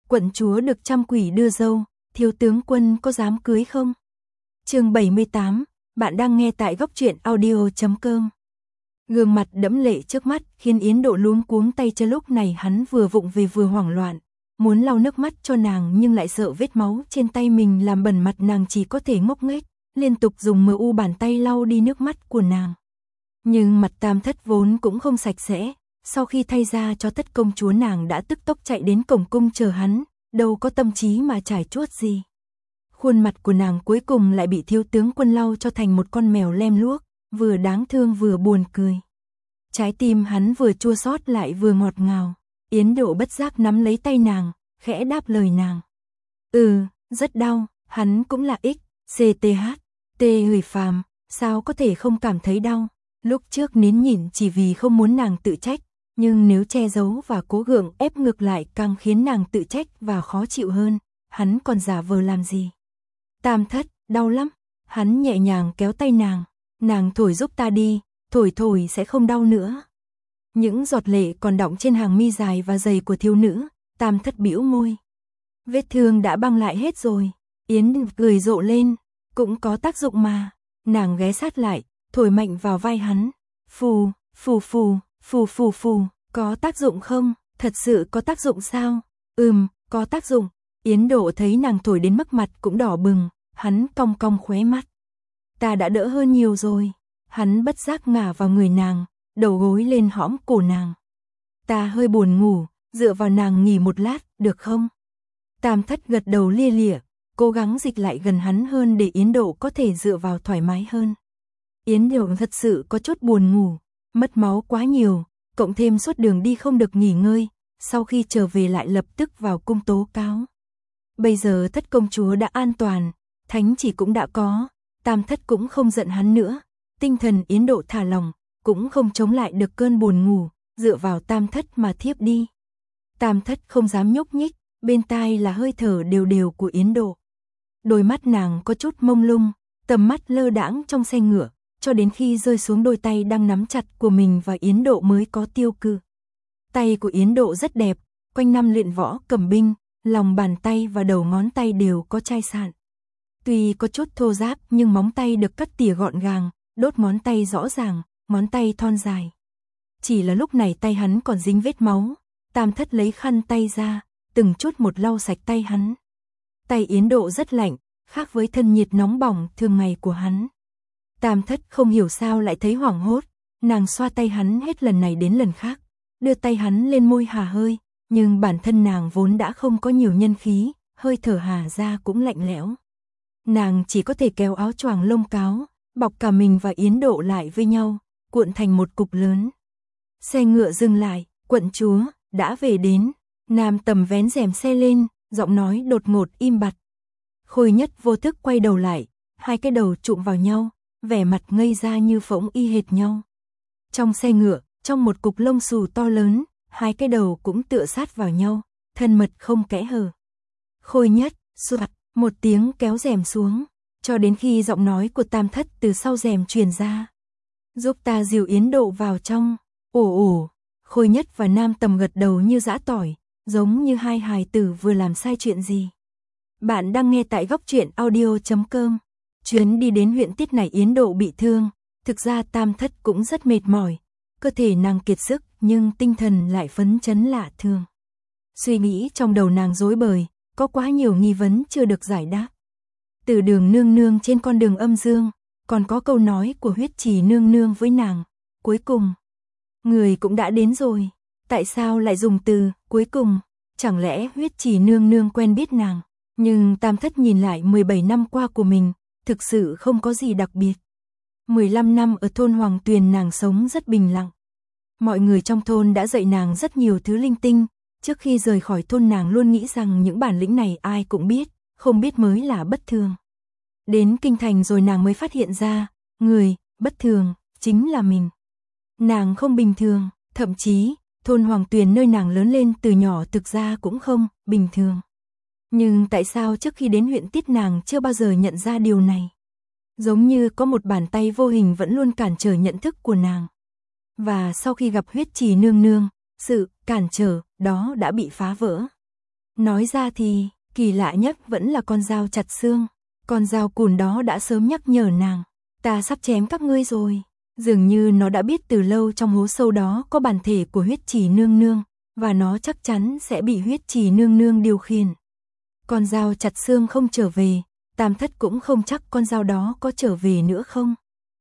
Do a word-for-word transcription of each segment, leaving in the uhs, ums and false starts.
quận chúa được trăm quỷ đưa dâu, thiếu tướng quân có dám cưới không? Chương bảy mươi tám, bạn đang nghe tại góc truyện audio chấm com. Gương mặt đẫm lệ trước mắt khiến Yến Độ luống cuống tay chân, lúc này hắn vừa vụng về vừa hoảng loạn, muốn lau nước mắt cho nàng nhưng lại sợ vết máu trên tay mình làm bẩn mặt nàng, chỉ có thể ngốc nghếch, liên tục dùng mờ u bàn tay lau đi nước mắt của nàng. Nhưng mặt Tam Thất vốn cũng không sạch sẽ, sau khi thay ra cho Thất công chúa nàng đã tức tốc chạy đến cổng cung chờ hắn, đâu có tâm trí mà trải chuốt gì. Khuôn mặt của nàng cuối cùng lại bị thiếu tướng quân lau cho thành một con mèo lem luốc, vừa đáng thương vừa buồn cười. Trái tim hắn vừa chua xót lại vừa ngọt ngào. Yến Độ bất giác nắm lấy tay nàng, khẽ đáp lời nàng. Ừ, rất đau, hắn cũng là X, C T H, T người phàm, sao có thể không cảm thấy đau. Lúc trước nín nhịn chỉ vì không muốn nàng tự trách, nhưng nếu che giấu và cố gượng ép ngược lại càng khiến nàng tự trách và khó chịu hơn, hắn còn giả vờ làm gì. Tam Thất, đau lắm, hắn nhẹ nhàng kéo tay nàng, nàng thổi giúp ta đi, thổi thổi sẽ không đau nữa. Những giọt lệ còn đọng trên hàng mi dài và dày của thiếu nữ, Tam Thất bĩu môi. Vết thương đã băng lại hết rồi. Yến cười rộ lên, cũng có tác dụng mà. Nàng ghé sát lại, thổi mạnh vào vai hắn. Phù, phù phù, phù phù phù, có tác dụng không? Thật sự có tác dụng sao? Ừm, có tác dụng. Yến Độ thấy nàng thổi đến mức mặt cũng đỏ bừng, hắn cong cong khóe mắt. Ta đã đỡ hơn nhiều rồi. Hắn bất giác ngả vào người nàng, đầu gối lên hõm cổ nàng. Ta hơi buồn ngủ, dựa vào nàng nghỉ một lát, được không? Tam Thất gật đầu lia lịa, cố gắng dịch lại gần hắn hơn để Yến Độ có thể dựa vào thoải mái hơn. Yến Độ thật sự có chút buồn ngủ, mất máu quá nhiều, cộng thêm suốt đường đi không được nghỉ ngơi, sau khi trở về lại lập tức vào cung tố cáo. Bây giờ Thất công chúa đã an toàn, thánh chỉ cũng đã có, Tam Thất cũng không giận hắn nữa, tinh thần Yến Độ thả lòng, cũng không chống lại được cơn buồn ngủ, dựa vào Tam Thất mà thiếp đi. Tam Thất không dám nhúc nhích, bên tai là hơi thở đều đều của Yến Độ. Đôi mắt nàng có chút mông lung, tầm mắt lơ đãng trong xe ngựa, cho đến khi rơi xuống đôi tay đang nắm chặt của mình và Yến Độ mới có tiêu cự. Tay của Yến Độ rất đẹp, quanh năm luyện võ cầm binh, lòng bàn tay và đầu ngón tay đều có chai sạn. Tuy có chút thô ráp nhưng móng tay được cắt tỉa gọn gàng, đốt ngón tay rõ ràng, ngón tay thon dài. Chỉ là lúc này tay hắn còn dính vết máu, Tam Thất lấy khăn tay ra, từng chút một lau sạch tay hắn. Tay Yến Độ rất lạnh, khác với thân nhiệt nóng bỏng thường ngày của hắn. Tam Thất không hiểu sao lại thấy hoảng hốt, nàng xoa tay hắn hết lần này đến lần khác, đưa tay hắn lên môi hà hơi, nhưng bản thân nàng vốn đã không có nhiều nhân khí, hơi thở hà ra cũng lạnh lẽo. Nàng chỉ có thể kéo áo choàng lông cáo, bọc cả mình và Yến Độ lại với nhau, cuộn thành một cục lớn. Xe ngựa dừng lại, quận chúa đã về đến. Nam Tầm vén rèm xe lên, giọng nói đột ngột im bặt. Khôi Nhất vô thức quay đầu lại, hai cái đầu chụm vào nhau, vẻ mặt ngây ra như phỗng y hệt nhau. Trong xe ngựa, trong một cục lông xù to lớn, hai cái đầu cũng tựa sát vào nhau, thân mật không kẽ hở. Khôi Nhất, soạt, một tiếng kéo rèm xuống, cho đến khi giọng nói của Tam Thất từ sau rèm truyền ra. Giúp ta dìu Yến Độ vào trong. Ồ ồ, Khôi Nhất và Nam Tầm gật đầu như giã tỏi, giống như hai hài tử vừa làm sai chuyện gì. Bạn đang nghe tại góc truyện audio chấm com. Chuyến đi đến huyện Tiết này Yến Độ bị thương, thực ra Tam Thất cũng rất mệt mỏi, cơ thể nàng kiệt sức nhưng tinh thần lại phấn chấn lạ thường. Suy nghĩ trong đầu nàng rối bời, có quá nhiều nghi vấn chưa được giải đáp. Từ Đường nương nương trên con đường âm dương, còn có câu nói của Huyết Trì nương nương với nàng, cuối cùng người cũng đã đến rồi, tại sao lại dùng từ cuối cùng? Chẳng lẽ Huyết Trì nương nương quen biết nàng? Nhưng Tam Thất nhìn lại mười bảy năm qua của mình, thực sự không có gì đặc biệt. mười lăm năm ở thôn Hoàng Tuyền nàng sống rất bình lặng. Mọi người trong thôn đã dạy nàng rất nhiều thứ linh tinh, trước khi rời khỏi thôn nàng luôn nghĩ rằng những bản lĩnh này ai cũng biết, không biết mới là bất thường. Đến kinh thành rồi nàng mới phát hiện ra, người bất thường chính là mình. Nàng không bình thường, thậm chí thôn Hoàng Tuyền nơi nàng lớn lên từ nhỏ thực ra cũng không bình thường. Nhưng tại sao trước khi đến huyện Tiết nàng chưa bao giờ nhận ra điều này? Giống như có một bàn tay vô hình vẫn luôn cản trở nhận thức của nàng. Và sau khi gặp Huyết Trì nương nương, sự cản trở đó đã bị phá vỡ. Nói ra thì, kỳ lạ nhất vẫn là con dao chặt xương. Con dao cùn đó đã sớm nhắc nhở nàng, ta sắp chém các ngươi rồi. Dường như nó đã biết từ lâu trong hố sâu đó có bản thể của huyết trì nương nương, và nó chắc chắn sẽ bị huyết trì nương nương điều khiển. Con dao chặt xương không trở về, Tam Thất cũng không chắc con dao đó có trở về nữa không.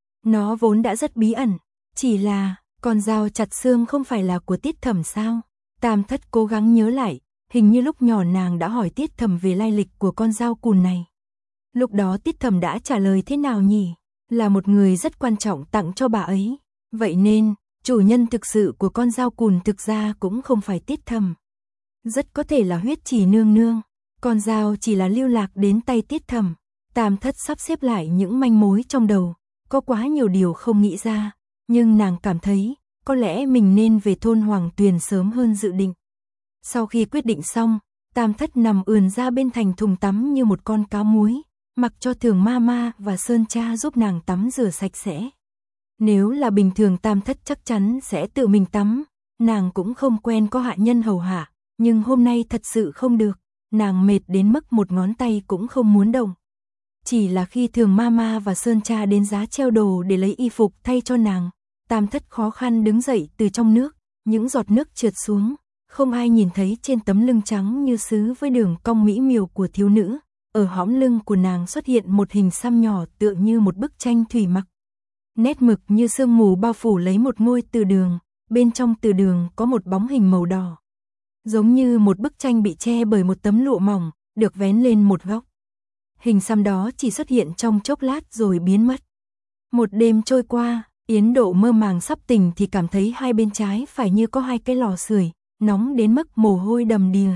Nó vốn đã rất bí ẩn, chỉ là, con dao chặt xương không phải là của Tiết Thẩm sao? Tam Thất cố gắng nhớ lại, hình như lúc nhỏ nàng đã hỏi Tiết Thẩm về lai lịch của con dao cùn này. Lúc đó Tiết Thẩm đã trả lời thế nào nhỉ? Là một người rất quan trọng tặng cho bà ấy. Vậy nên, chủ nhân thực sự của con dao cùn thực ra cũng không phải Tiết Thẩm. Rất có thể là huyết trì nương nương. Con dao chỉ là lưu lạc đến tay Tiết Thẩm. Tam Thất sắp xếp lại những manh mối trong đầu. Có quá nhiều điều không nghĩ ra. Nhưng nàng cảm thấy, có lẽ mình nên về thôn Hoàng Tuyền sớm hơn dự định. Sau khi quyết định xong, Tam Thất nằm ườn ra bên thành thùng tắm như một con cá muối, mặc cho Thường Mama và Sơn Cha giúp nàng tắm rửa sạch sẽ. Nếu là bình thường Tam Thất chắc chắn sẽ tự mình tắm, nàng cũng không quen có hạ nhân hầu hạ, nhưng hôm nay thật sự không được, nàng mệt đến mức một ngón tay cũng không muốn động. Chỉ là khi Thường Mama và Sơn Cha đến giá treo đồ để lấy y phục thay cho nàng, Tam Thất khó khăn đứng dậy từ trong nước, những giọt nước trượt xuống, không ai nhìn thấy trên tấm lưng trắng như sứ với đường cong mỹ miều của thiếu nữ. Ở hõm lưng của nàng xuất hiện một hình xăm nhỏ tựa như một bức tranh thủy mặc. Nét mực như sương mù bao phủ lấy một ngôi từ đường, bên trong từ đường có một bóng hình màu đỏ. Giống như một bức tranh bị che bởi một tấm lụa mỏng, được vén lên một góc. Hình xăm đó chỉ xuất hiện trong chốc lát rồi biến mất. Một đêm trôi qua, Yến Độ mơ màng sắp tỉnh thì cảm thấy hai bên trái phải như có hai cái lò sưởi, nóng đến mức mồ hôi đầm đìa.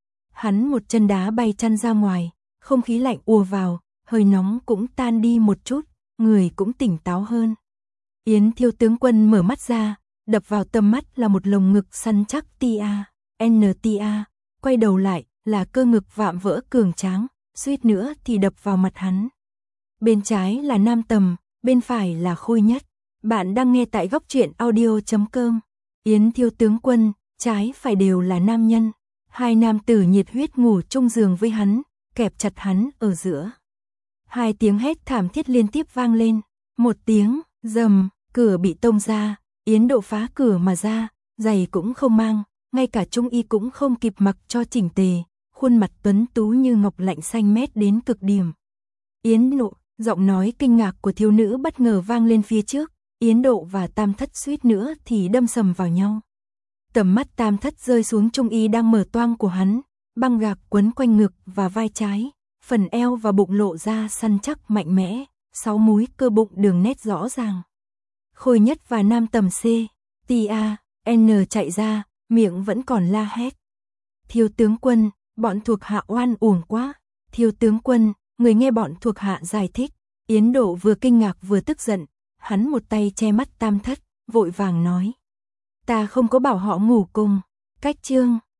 Hắn một chân đá bay chăn ra ngoài. Không khí lạnh ùa vào, hơi nóng cũng tan đi một chút, người cũng tỉnh táo hơn. Yến Thiêu tướng quân mở mắt ra, đập vào tầm mắt là một lồng ngực săn chắc tia, tia, quay đầu lại là cơ ngực vạm vỡ cường tráng, suýt nữa thì đập vào mặt hắn. Bên trái là Nam Tầm, bên phải là Khôi Nhất. Bạn đang nghe tại góc truyện audio chấm com. Yến Thiêu tướng quân, trái phải đều là nam nhân. Hai nam tử nhiệt huyết ngủ chung giường với hắn, kẹp chặt hắn ở giữa. Hai tiếng hét thảm thiết liên tiếp vang lên, một tiếng rầm, cửa bị tông ra, Yến Độ phá cửa mà ra, giày cũng không mang, ngay cả trung y cũng không kịp mặc cho chỉnh tề, khuôn mặt tuấn tú như ngọc lạnh xanh mét đến cực điểm. Yến Độ, giọng nói kinh ngạc của thiếu nữ bất ngờ vang lên phía trước, Yến Độ và Tam Thất suýt nữa thì đâm sầm vào nhau. Tầm mắt Tam Thất rơi xuống trung y đang mở toang của hắn. Băng gạc quấn quanh ngực và vai trái, phần eo và bụng lộ ra săn chắc mạnh mẽ, sáu múi cơ bụng đường nét rõ ràng. Khôi Nhất và Nam Tầm C, tia, N chạy ra, miệng vẫn còn la hét. Thiếu tướng quân, bọn thuộc hạ oan uổng quá. Thiếu tướng quân, người nghe bọn thuộc hạ giải thích. Yến Độ vừa kinh ngạc vừa tức giận, hắn một tay che mắt Tam Thất, vội vàng nói. Ta không có bảo họ ngủ cùng. Cách chương